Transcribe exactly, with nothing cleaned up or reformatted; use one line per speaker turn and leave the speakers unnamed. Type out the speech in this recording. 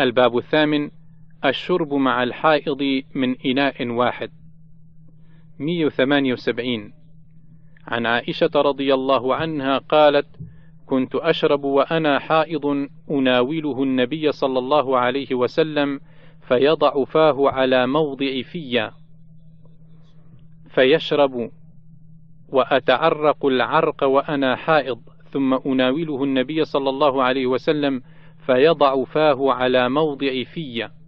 الباب الثامن: الشرب مع الحائض من إناء واحد. مئة وثمانية وسبعين. عن عائشة رضي الله عنها قالت: كنت أشرب وأنا حائض أناوله النبي صلى الله عليه وسلم فيضع فاه على موضع في فيشرب، وأتعرق العرق وأنا حائض، ثم أناوله النبي صلى الله عليه وسلم فيضع فاه على موضع في